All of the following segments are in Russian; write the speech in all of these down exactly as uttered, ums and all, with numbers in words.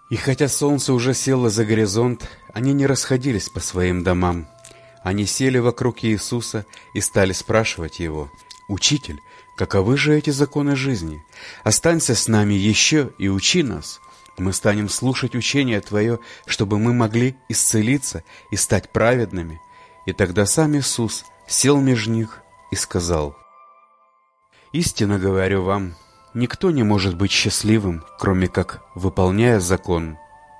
И хотя солнце уже село за горизонт, они не расходились по своим домам. Они сели вокруг Иисуса и стали спрашивать Его: «Учитель, каковы же эти законы жизни? Останься с нами еще и учи нас. Мы станем слушать учение Твое, чтобы мы могли исцелиться и стать праведными». И тогда сам Иисус сел между них и сказал: «Истинно говорю вам, никто не может быть счастливым, кроме как выполняя закон».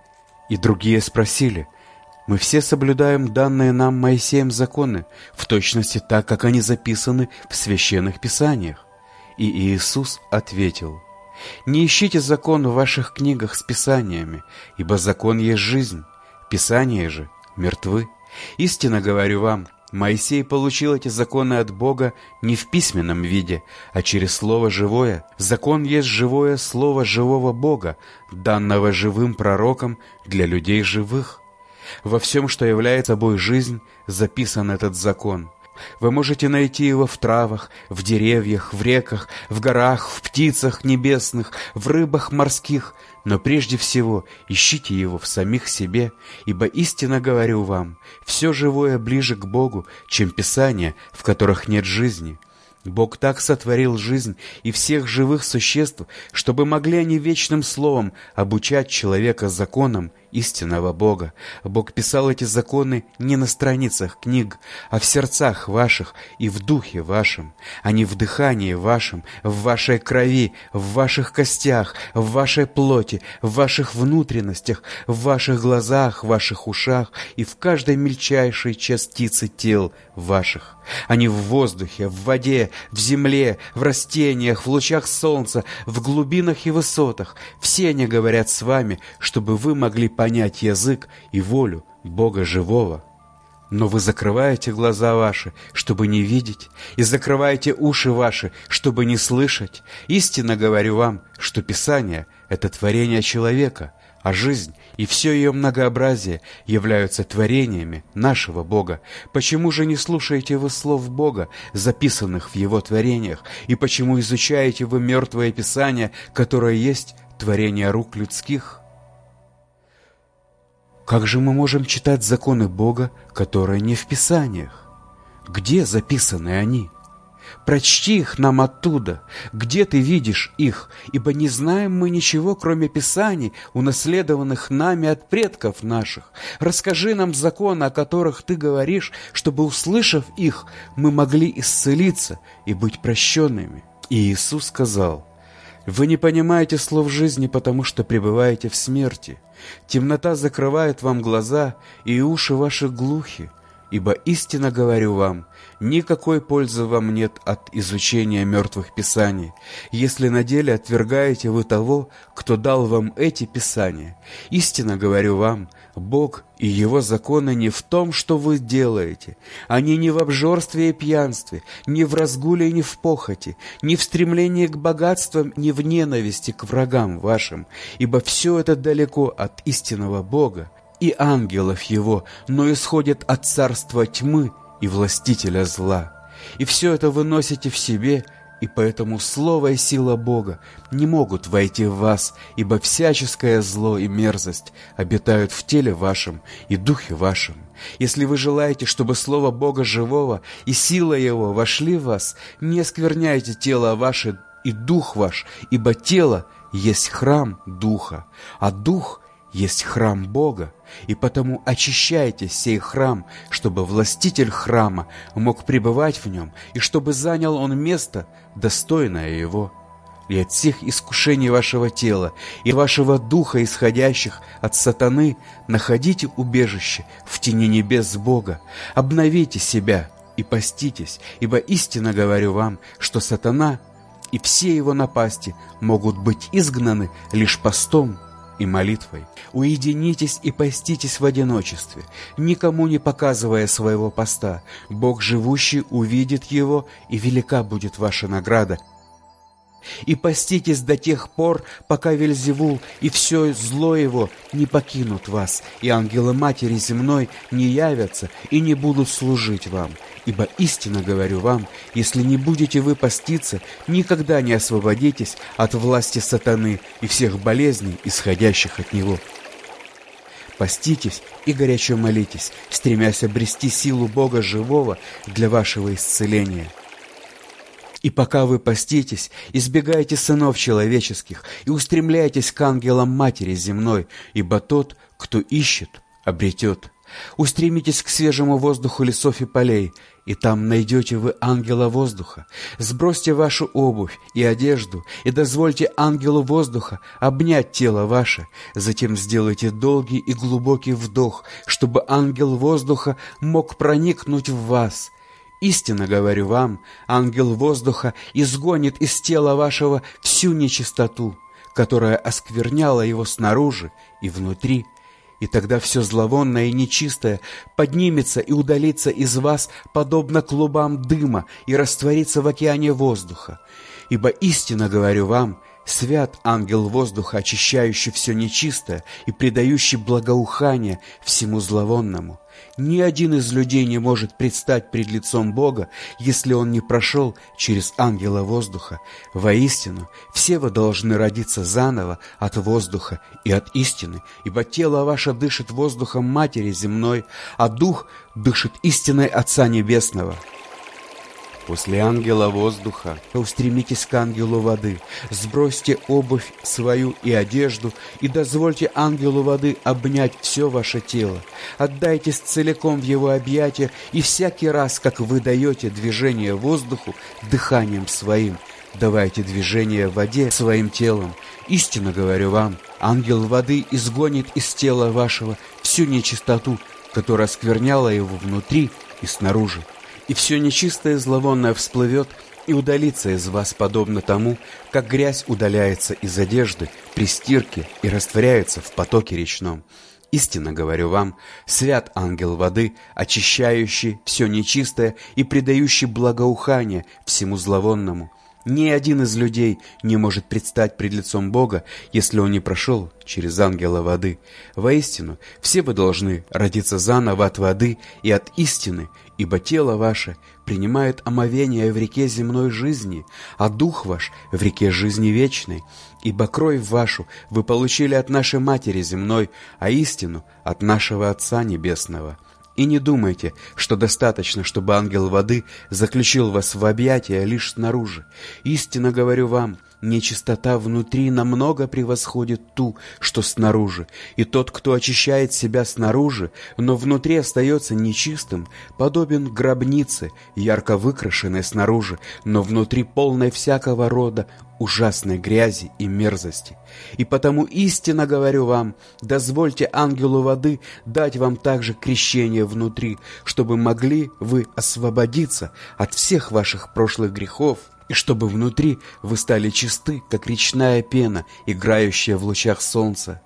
И другие спросили: «Мы все соблюдаем данные нам Моисеем законы, в точности так, как они записаны в священных писаниях». И Иисус ответил: «Не ищите закон в ваших книгах с писаниями, ибо закон есть жизнь, писания же мертвы. Истинно говорю вам, Моисей получил эти законы от Бога не в письменном виде, а через Слово живое. Закон есть живое Слово живого Бога, данного живым пророком для людей живых. Во всем, что является собой жизнь, записан этот закон. Вы можете найти его в травах, в деревьях, в реках, в горах, в птицах небесных, в рыбах морских, но прежде всего ищите его в самих себе, ибо истинно говорю вам, все живое ближе к Богу, чем Писания, в которых нет жизни. Бог так сотворил жизнь и всех живых существ, чтобы могли они вечным словом обучать человека законам истинного Бога. Бог писал эти законы не на страницах книг, а в сердцах ваших и в духе вашем, а не в дыхании вашем, в вашей крови, в ваших костях, в вашей плоти, в ваших внутренностях, в ваших глазах, в ваших ушах и в каждой мельчайшей частице тел ваших. Они в воздухе, в воде, в земле, в растениях, в лучах солнца, в глубинах и высотах. Все они говорят с вами, чтобы вы могли понять язык и волю Бога живого. Но вы закрываете глаза ваши, чтобы не видеть, и закрываете уши ваши, чтобы не слышать. Истинно говорю вам, что Писание — это творение человека, а жизнь и все ее многообразие являются творениями нашего Бога. Почему же не слушаете вы слов Бога, записанных в Его творениях, и почему изучаете вы мертвое Писание, которое есть творение рук людских? Как же мы можем читать законы Бога, которые не в Писаниях? Где записаны они? Прочти их нам оттуда, где ты видишь их, ибо не знаем мы ничего, кроме Писаний, унаследованных нами от предков наших. Расскажи нам законы, о которых ты говоришь, чтобы, услышав их, мы могли исцелиться и быть прощенными». И Иисус сказал: «Вы не понимаете слов жизни, потому что пребываете в смерти. Темнота закрывает вам глаза, и уши ваши глухи. Ибо истинно говорю вам, никакой пользы вам нет от изучения мертвых писаний, если на деле отвергаете вы того, кто дал вам эти писания. Истинно говорю вам, Бог и Его законы не в том, что вы делаете. Они не в обжорстве и пьянстве, не в разгуле и не в похоти, не в стремлении к богатствам, не в ненависти к врагам вашим, ибо все это далеко от истинного Бога и ангелов Его, но исходит от царства тьмы и властителя зла. И все это вы носите в себе, и поэтому слово и сила Бога не могут войти в вас, ибо всяческое зло и мерзость обитают в теле вашем и духе вашем. Если вы желаете, чтобы слово Бога живого и сила Его вошли в вас, не оскверняйте тело ваше и дух ваш, ибо тело есть храм Духа, а Дух есть храм Бога, и потому очищайте сей храм, чтобы властитель храма мог пребывать в нем, и чтобы занял он место, достойное его. И от всех искушений вашего тела и вашего духа, исходящих от сатаны, находите убежище в тени небес Бога. Обновите себя и поститесь, ибо истинно говорю вам, что сатана и все его напасти могут быть изгнаны лишь постом и молитвой. Уединитесь и поститесь в одиночестве, никому не показывая своего поста. Бог живущий увидит его, и велика будет ваша награда. И поститесь до тех пор, пока Вельзевул и все зло его не покинут вас, и ангелы Матери Земной не явятся и не будут служить вам. Ибо истинно говорю вам, если не будете вы поститься, никогда не освободитесь от власти сатаны и всех болезней, исходящих от него. Поститесь и горячо молитесь, стремясь обрести силу Бога живого для вашего исцеления. И пока вы поститесь, избегайте сынов человеческих и устремляйтесь к ангелам Матери Земной, ибо тот, кто ищет, обретет. Устремитесь к свежему воздуху лесов и полей, и там найдете вы ангела воздуха. Сбросьте вашу обувь и одежду, и дозвольте ангелу воздуха обнять тело ваше. Затем сделайте долгий и глубокий вдох, чтобы ангел воздуха мог проникнуть в вас. Истинно говорю вам, ангел воздуха изгонит из тела вашего всю нечистоту, которая оскверняла его снаружи и внутри, и тогда все зловонное и нечистое поднимется и удалится из вас, подобно клубам дыма, и растворится в океане воздуха. Ибо истинно говорю вам, свят ангел воздуха, очищающий все нечистое и придающий благоухание всему зловонному. Ни один из людей не может предстать пред лицом Бога, если он не прошел через ангела воздуха. Воистину, все вы должны родиться заново от воздуха и от истины, ибо тело ваше дышит воздухом Матери Земной, а дух дышит истиной Отца Небесного. После ангела воздуха устремитесь к ангелу воды, сбросьте обувь свою и одежду, и дозвольте ангелу воды обнять все ваше тело. Отдайтесь целиком в его объятия, и всякий раз, как вы даете движение воздуху дыханием своим, давайте движение воде своим телом. Истинно говорю вам, ангел воды изгонит из тела вашего всю нечистоту, которая оскверняла его внутри и снаружи. И все нечистое и зловонное всплывет и удалится из вас, подобно тому, как грязь удаляется из одежды при стирке и растворяется в потоке речном. Истинно говорю вам, свят ангел воды, очищающий все нечистое и придающий благоухание всему зловонному. Ни один из людей не может предстать пред лицом Бога, если он не прошел через ангела воды. Воистину, все вы должны родиться заново от воды и от истины, ибо тело ваше принимает омовение в реке земной жизни, а дух ваш в реке жизни вечной. Ибо кровь вашу вы получили от нашей Матери Земной, а истину от нашего Отца Небесного. И не думайте, что достаточно, чтобы ангел воды заключил вас в объятия лишь снаружи. Истинно говорю вам, нечистота внутри намного превосходит ту, что снаружи. И тот, кто очищает себя снаружи, но внутри остается нечистым, подобен гробнице, ярко выкрашенной снаружи, но внутри полной всякого рода ужасной грязи и мерзости. И потому истинно говорю вам, дозвольте ангелу воды дать вам также крещение внутри, чтобы могли вы освободиться от всех ваших прошлых грехов, и чтобы внутри вы стали чисты, как речная пена, играющая в лучах солнца.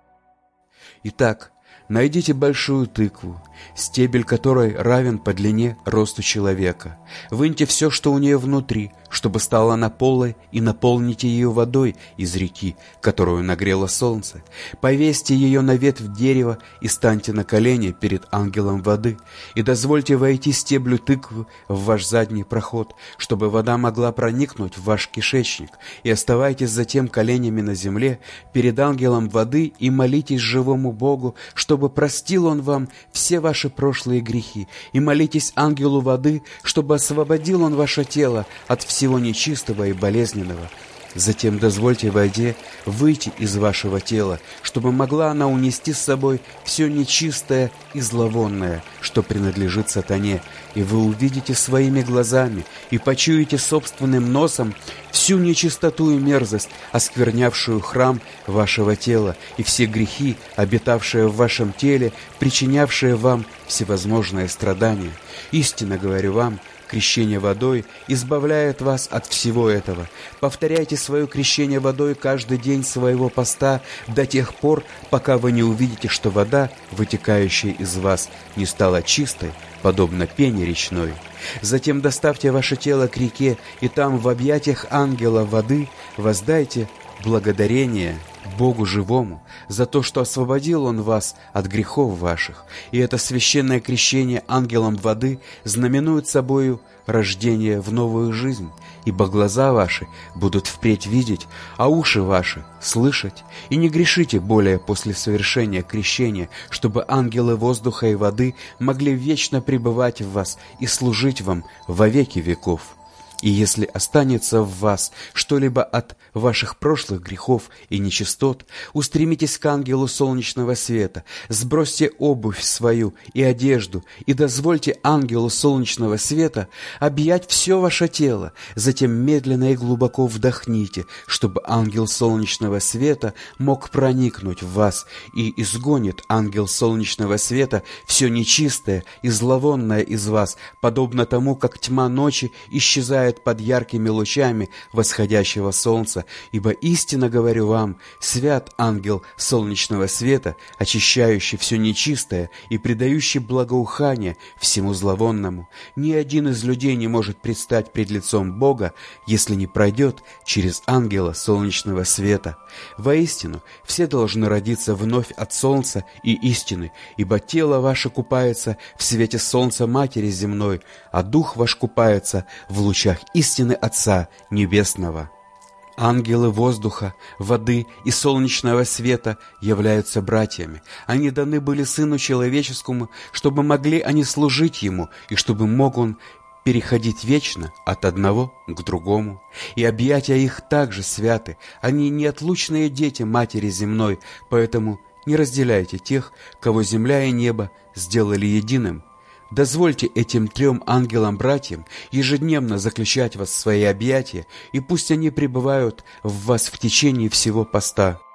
Итак, найдите большую тыкву, стебель которой равен по длине росту человека. Выньте все, что у нее внутри, чтобы стала она полой, и наполните ее водой из реки, которую нагрело солнце. Повесьте ее на ветвь дерева и станьте на колени перед ангелом воды, и дозвольте войти стеблю тыквы в ваш задний проход, чтобы вода могла проникнуть в ваш кишечник, и оставайтесь затем коленями на земле перед ангелом воды и молитесь живому Богу, чтобы простил Он вам все ваши прошлые грехи, и молитесь ангелу воды, чтобы освободил Он ваше тело от всего нечистого и болезненного. Затем дозвольте воде выйти из вашего тела, чтобы могла она унести с собой все нечистое и зловонное, что принадлежит сатане, и вы увидите своими глазами и почуете собственным носом всю нечистоту и мерзость, осквернявшую храм вашего тела, и все грехи, обитавшие в вашем теле, причинявшие вам всевозможные страдания. Истинно говорю вам, крещение водой избавляет вас от всего этого. Повторяйте свое крещение водой каждый день своего поста до тех пор, пока вы не увидите, что вода, вытекающая из вас, не стала чистой, подобно пене речной. Затем доставьте ваше тело к реке, и там в объятиях ангела воды воздайте благодарение Богу живому за то, что освободил Он вас от грехов ваших. И это священное крещение ангелом воды знаменует собою рождение в новую жизнь, ибо глаза ваши будут впредь видеть, а уши ваши слышать. И не грешите более после совершения крещения, чтобы ангелы воздуха и воды могли вечно пребывать в вас и служить вам во веки веков. И если останется в вас что-либо от ваших прошлых грехов и нечистот, устремитесь к ангелу солнечного света, сбросьте обувь свою и одежду, и дозвольте ангелу солнечного света объять все ваше тело, затем медленно и глубоко вдохните, чтобы ангел солнечного света мог проникнуть в вас, и изгонит ангел солнечного света все нечистое и зловонное из вас, подобно тому, как тьма ночи исчезает под яркими лучами восходящего солнца, ибо истинно говорю вам, свят ангел солнечного света, очищающий все нечистое и придающий благоухание всему зловонному. Ни один из людей не может предстать пред лицом Бога, если не пройдет через ангела солнечного света. Воистину, все должны родиться вновь от солнца и истины, ибо тело ваше купается в свете солнца Матери земной, а дух ваш купается в лучах истины Отца Небесного. Ангелы воздуха, воды и солнечного света являются братьями. Они даны были Сыну Человеческому, чтобы могли они служить Ему, и чтобы мог Он переходить вечно от одного к другому. И объятия их также святы. Они неотлучные дети Матери Земной, поэтому не разделяйте тех, кого земля и небо сделали единым. Дозвольте этим трем ангелам-братьям ежедневно заключать вас в свои объятия, и пусть они пребывают в вас в течение всего поста.